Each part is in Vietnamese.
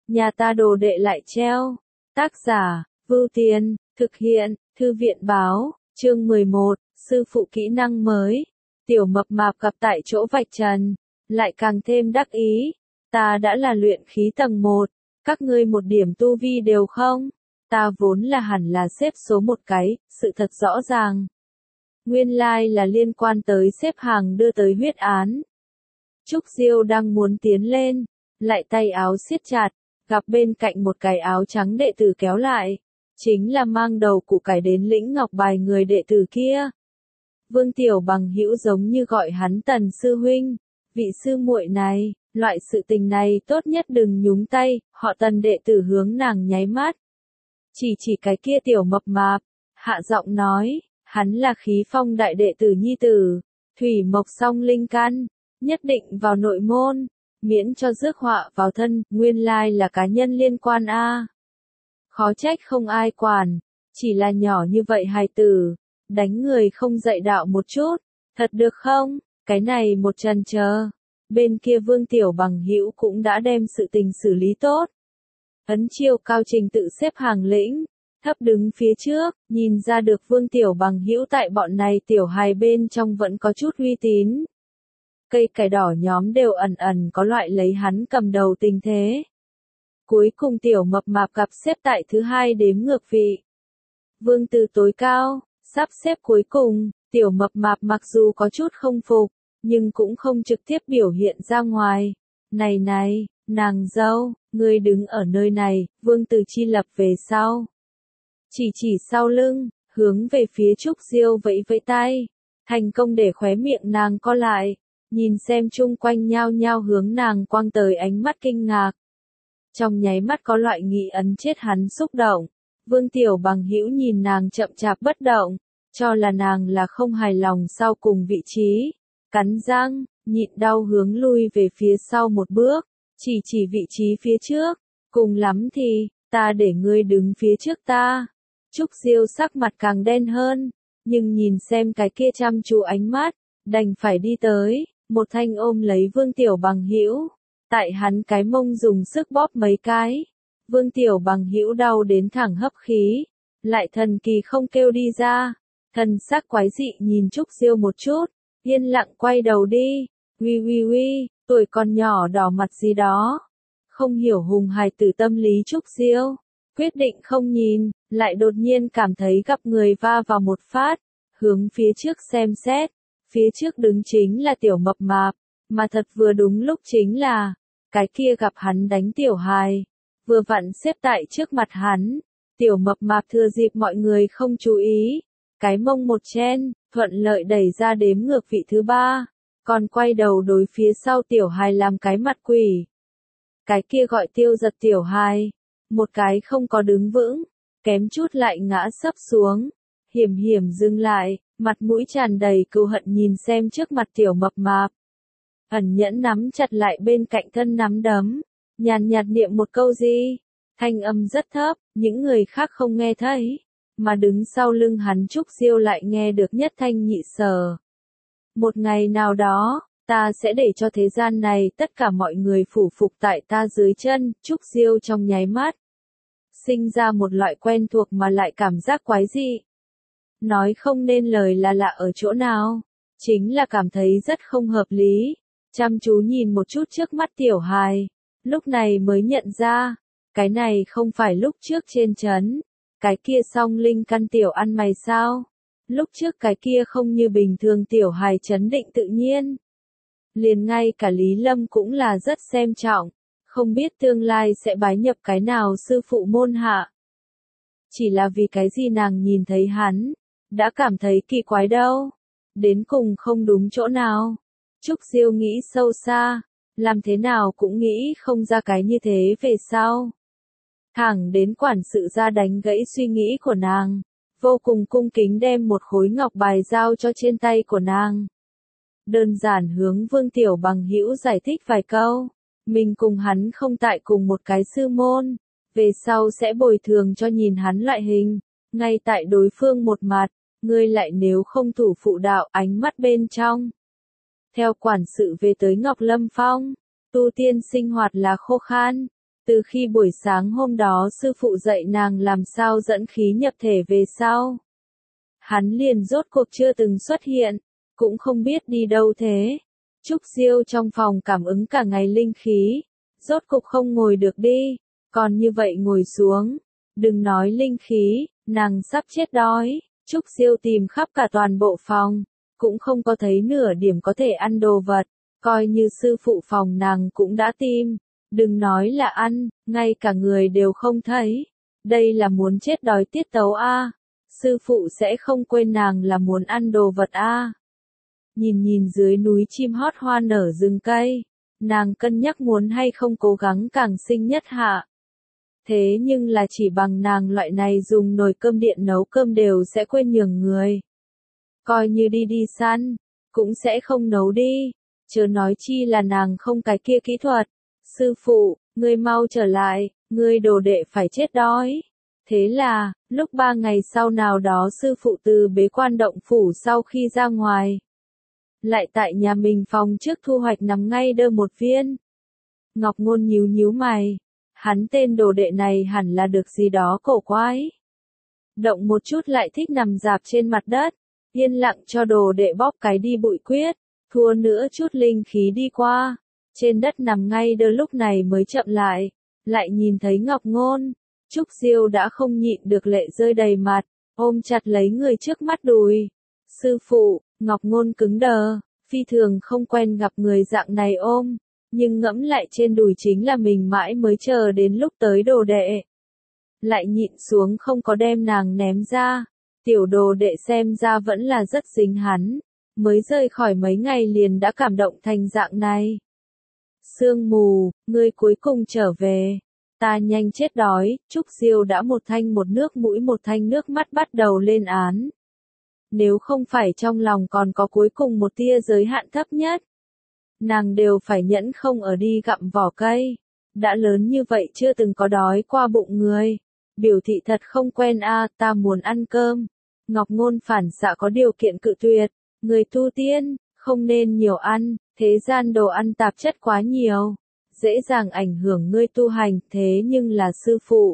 nhà ta đồ đệ lại treo. Tác giả, Vưu Tiền, thực hiện, Thư viện báo, chương 11, sư phụ kỹ năng mới. Tiểu mập mạp gặp tại chỗ vạch trần, lại càng thêm đắc ý. Ta đã là luyện khí tầng 1, các ngươi một điểm tu vi đều không? Ta vốn là hẳn là xếp số một cái, sự thật rõ ràng. Nguyên lai là liên quan tới xếp hàng đưa tới huyết án. Trúc Diêu đang muốn tiến lên, lại tay áo siết chặt, gặp bên cạnh một cái áo trắng đệ tử kéo lại. Chính là mang đầu củ cải đến lĩnh ngọc bài người đệ tử kia. Vương Tiểu Bằng hữu giống như gọi hắn Tần sư huynh, vị sư muội này, loại sự tình này tốt nhất đừng nhúng tay, họ Tần đệ tử hướng nàng nháy mắt. Chỉ cái kia tiểu mập mạp, hạ giọng nói, hắn là khí phong đại đệ tử nhi tử, thủy mộc song linh căn, nhất định vào nội môn, miễn cho rước họa vào thân, nguyên lai là cá nhân liên quan a. Khó trách không ai quản, chỉ là nhỏ như vậy hài tử, đánh người không dạy đạo một chút, thật được không? Cái này một chần chờ, bên kia Vương Tiểu Bằng hữu cũng đã đem sự tình xử lý tốt. Ấn chiêu cao trình tự xếp hàng lĩnh, thấp đứng phía trước, nhìn ra được Vương Tiểu Bằng hữu tại bọn này tiểu hài bên trong vẫn có chút uy tín. Cây cải đỏ nhóm đều ẩn ẩn có loại lấy hắn cầm đầu tình thế. Cuối cùng tiểu mập mạp gặp xếp tại thứ hai đếm ngược vị. Vương từ tối cao, sắp xếp cuối cùng, tiểu mập mạp mặc dù có chút không phục, nhưng cũng không trực tiếp biểu hiện ra ngoài. Này, nàng dâu, ngươi đứng ở nơi này, Vương từ chi lập về sau. Chỉ sau lưng, hướng về phía Trúc Diêu vẫy vẫy tay, thành công để khóe miệng nàng co lại, nhìn xem chung quanh nhao nhao hướng nàng quăng tới ánh mắt kinh ngạc. Trong nháy mắt có loại nghĩ ấn chết hắn xúc động, Vương Tiểu Bằng hữu nhìn nàng chậm chạp bất động, cho là nàng là không hài lòng sau cùng vị trí, cắn răng, nhịn đau hướng lui về phía sau một bước, chỉ vị trí phía trước, cùng lắm thì, ta để ngươi đứng phía trước ta. Trúc Diêu sắc mặt càng đen hơn, nhưng nhìn xem cái kia chăm chú ánh mắt, đành phải đi tới, một thanh ôm lấy Vương Tiểu Bằng hữu. Tại hắn cái mông dùng sức bóp mấy cái, Vương Tiểu Bằng hữu đau đến thẳng hấp khí, lại thần kỳ không kêu đi ra, thần sắc quái dị nhìn Trúc Diêu một chút, yên lặng quay đầu đi, uy, tuổi còn nhỏ đỏ mặt gì đó, không hiểu hùng hài tử tâm lý Trúc Diêu, quyết định không nhìn, lại đột nhiên cảm thấy gặp người va vào một phát, hướng phía trước xem xét, phía trước đứng chính là tiểu mập mạp, mà thật vừa đúng lúc chính là cái kia gặp hắn đánh tiểu hài, vừa vặn xếp tại trước mặt hắn, tiểu mập mạp thừa dịp mọi người không chú ý, cái mông một chen, thuận lợi đẩy ra đếm ngược vị thứ 3, còn quay đầu đối phía sau tiểu hài làm cái mặt quỷ. Cái kia gọi Tiêu Giật tiểu hài, một cái không có đứng vững, kém chút lại ngã sấp xuống, hiểm dừng lại, mặt mũi tràn đầy cừu hận nhìn xem trước mặt tiểu mập mạp. Ẩn nhẫn nắm chặt lại bên cạnh thân nắm đấm, nhàn nhạt niệm một câu gì, thanh âm rất thấp, những người khác không nghe thấy, mà đứng sau lưng hắn Trúc Diêu lại nghe được nhất thanh nhị sở. Một ngày nào đó, ta sẽ để cho thế gian này tất cả mọi người phủ phục tại ta dưới chân, Trúc Diêu trong nháy mắt. Sinh ra một loại quen thuộc mà lại cảm giác quái dị. Nói không nên lời là lạ ở chỗ nào, chính là cảm thấy rất không hợp lý. Chăm chú nhìn một chút trước mắt tiểu hài, lúc này mới nhận ra, cái này không phải lúc trước trên trấn, cái kia song linh căn tiểu ăn mày sao, lúc trước cái kia không như bình thường tiểu hài trấn định tự nhiên. Liền ngay cả Lý Lâm cũng là rất xem trọng, không biết tương lai sẽ bái nhập cái nào sư phụ môn hạ. Chỉ là vì cái gì nàng nhìn thấy hắn, đã cảm thấy kỳ quái đâu, đến cùng không đúng chỗ nào. Trúc Diêu nghĩ sâu xa, làm thế nào cũng nghĩ không ra cái như thế về sau. Thẳng đến quản sự ra đánh gãy suy nghĩ của nàng, vô cùng cung kính đem một khối ngọc bài giao cho trên tay của nàng. Đơn giản hướng Vương Tiểu Bằng hữu giải thích vài câu, mình cùng hắn không tại cùng một cái sư môn, về sau sẽ bồi thường cho nhìn hắn loại hình, ngay tại đối phương một mặt, ngươi lại nếu không thủ phụ đạo ánh mắt bên trong. Theo quản sự về tới Ngọc Lâm Phong, tu tiên sinh hoạt là khô khan, Từ khi buổi sáng hôm đó sư phụ dạy nàng làm sao dẫn khí nhập thể về sau, hắn liền rốt cuộc chưa từng xuất hiện, cũng không biết đi đâu thế. Trúc Diêu trong phòng cảm ứng cả ngày linh khí, rốt cục không ngồi được đi, còn như vậy ngồi xuống, đừng nói linh khí, nàng sắp chết đói. Trúc Diêu tìm khắp cả toàn bộ phòng, cũng không có thấy nửa điểm có thể ăn đồ vật, coi như sư phụ phòng nàng cũng đã tìm, đừng nói là ăn, ngay cả người đều không thấy. Đây là muốn chết đói tiết tấu a. Sư phụ sẽ không quên nàng là muốn ăn đồ vật a. Nhìn nhìn dưới núi chim hót hoa nở rừng cây, nàng cân nhắc muốn hay không cố gắng càng sinh nhất hạ. Thế nhưng là chỉ bằng nàng loại này dùng nồi cơm điện nấu cơm đều sẽ quên nhường người. Coi như đi săn, cũng sẽ không nấu đi, chớ nói chi là nàng không cái kia kỹ thuật. Sư phụ, ngươi mau trở lại, ngươi đồ đệ phải chết đói. Thế là, lúc 3 ngày sau nào đó sư phụ từ bế quan động phủ sau khi ra ngoài, lại tại nhà mình phòng trước thu hoạch nằm ngay đơ một viên. Ngọc Ngôn nhíu nhíu mày, hắn tên đồ đệ này hẳn là được gì đó cổ quái. Động một chút lại thích nằm rạp trên mặt đất, yên lặng cho đồ đệ bóp cái đi bụi quyết, thua nữa chút linh khí đi qua. Trên đất nằm ngay đơ lúc này mới chậm lại nhìn thấy Ngọc Ngôn. Trúc Diêu đã không nhịn được lệ rơi đầy mặt, ôm chặt lấy người trước mắt đùi. Sư phụ, Ngọc Ngôn cứng đờ, phi thường không quen gặp người dạng này ôm, nhưng ngẫm lại trên đùi chính là mình mãi mới chờ đến lúc tới đồ đệ. Lại nhịn xuống không có đem nàng ném ra, tiểu đồ đệ xem ra vẫn là rất dính hắn, mới rời khỏi mấy ngày liền đã cảm động thành dạng này. Sương mù, ngươi cuối cùng trở về. Ta nhanh chết đói. Trúc Diêu đã một thanh một nước mũi một thanh nước mắt bắt đầu lên án. Nếu không phải trong lòng còn có cuối cùng một tia giới hạn thấp nhất, nàng đều phải nhẫn không ở đi gặm vỏ cây. Đã lớn như vậy chưa từng có đói qua bụng người. Biểu thị thật không quen a, ta muốn ăn cơm. Ngọc Ngôn phản xạ có điều kiện cự tuyệt. Người tu tiên, không nên nhiều ăn, thế gian đồ ăn tạp chất quá nhiều, dễ dàng ảnh hưởng ngươi tu hành, thế nhưng là sư phụ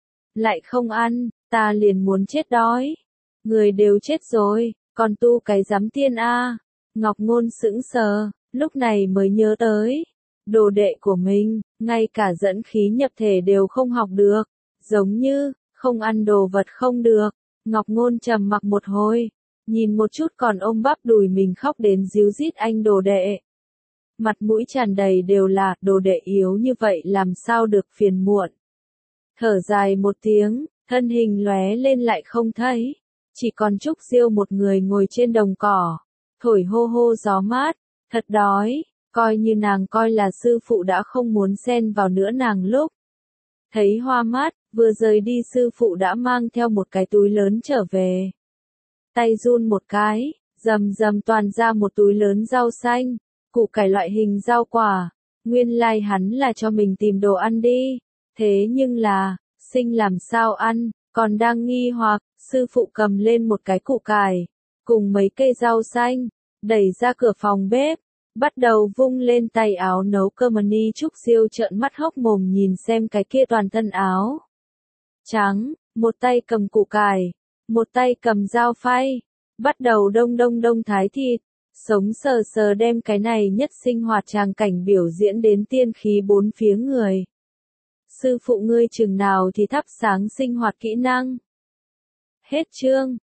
lại không ăn, ta liền muốn chết đói. Người đều chết rồi, còn tu cái giám tiên a. Ngọc Ngôn sững sờ, lúc này mới nhớ tới, đồ đệ của mình, ngay cả dẫn khí nhập thể đều không học được, giống như, không ăn đồ vật không được. Ngọc Ngôn trầm mặc một hồi, nhìn một chút còn ôm bắp đùi mình khóc đến ríu rít anh đồ đệ. Mặt mũi tràn đầy đều là, đồ đệ yếu như vậy làm sao được phiền muộn. Thở dài một tiếng, thân hình lóe lên lại không thấy. Chỉ còn Trúc Diêu một người ngồi trên đồng cỏ, thổi hô hô gió mát, thật đói, coi như nàng coi là sư phụ đã không muốn xen vào nữa nàng lúc. Thấy hoa mát, vừa rời đi sư phụ đã mang theo một cái túi lớn trở về. Tay run một cái, rầm rầm toàn ra một túi lớn rau xanh, củ cải loại hình rau quả. Nguyên lai hắn là cho mình tìm đồ ăn đi. Thế nhưng là, sinh làm sao ăn, còn đang nghi hoặc, sư phụ cầm lên một cái củ cải, cùng mấy cây rau xanh, đẩy ra cửa phòng bếp, bắt đầu vung lên tay áo nấu cơm. Ni Trúc Diêu trợn mắt hốc mồm nhìn xem cái kia toàn thân áo trắng, một tay cầm củ cải, một tay cầm dao phay, bắt đầu đông thái thịt, sống sờ sờ đem cái này nhất sinh hoạt tràng cảnh biểu diễn đến tiên khí bốn phía người. Sư phụ ngươi chừng nào thì thắp sáng sinh hoạt kỹ năng. Hết chương.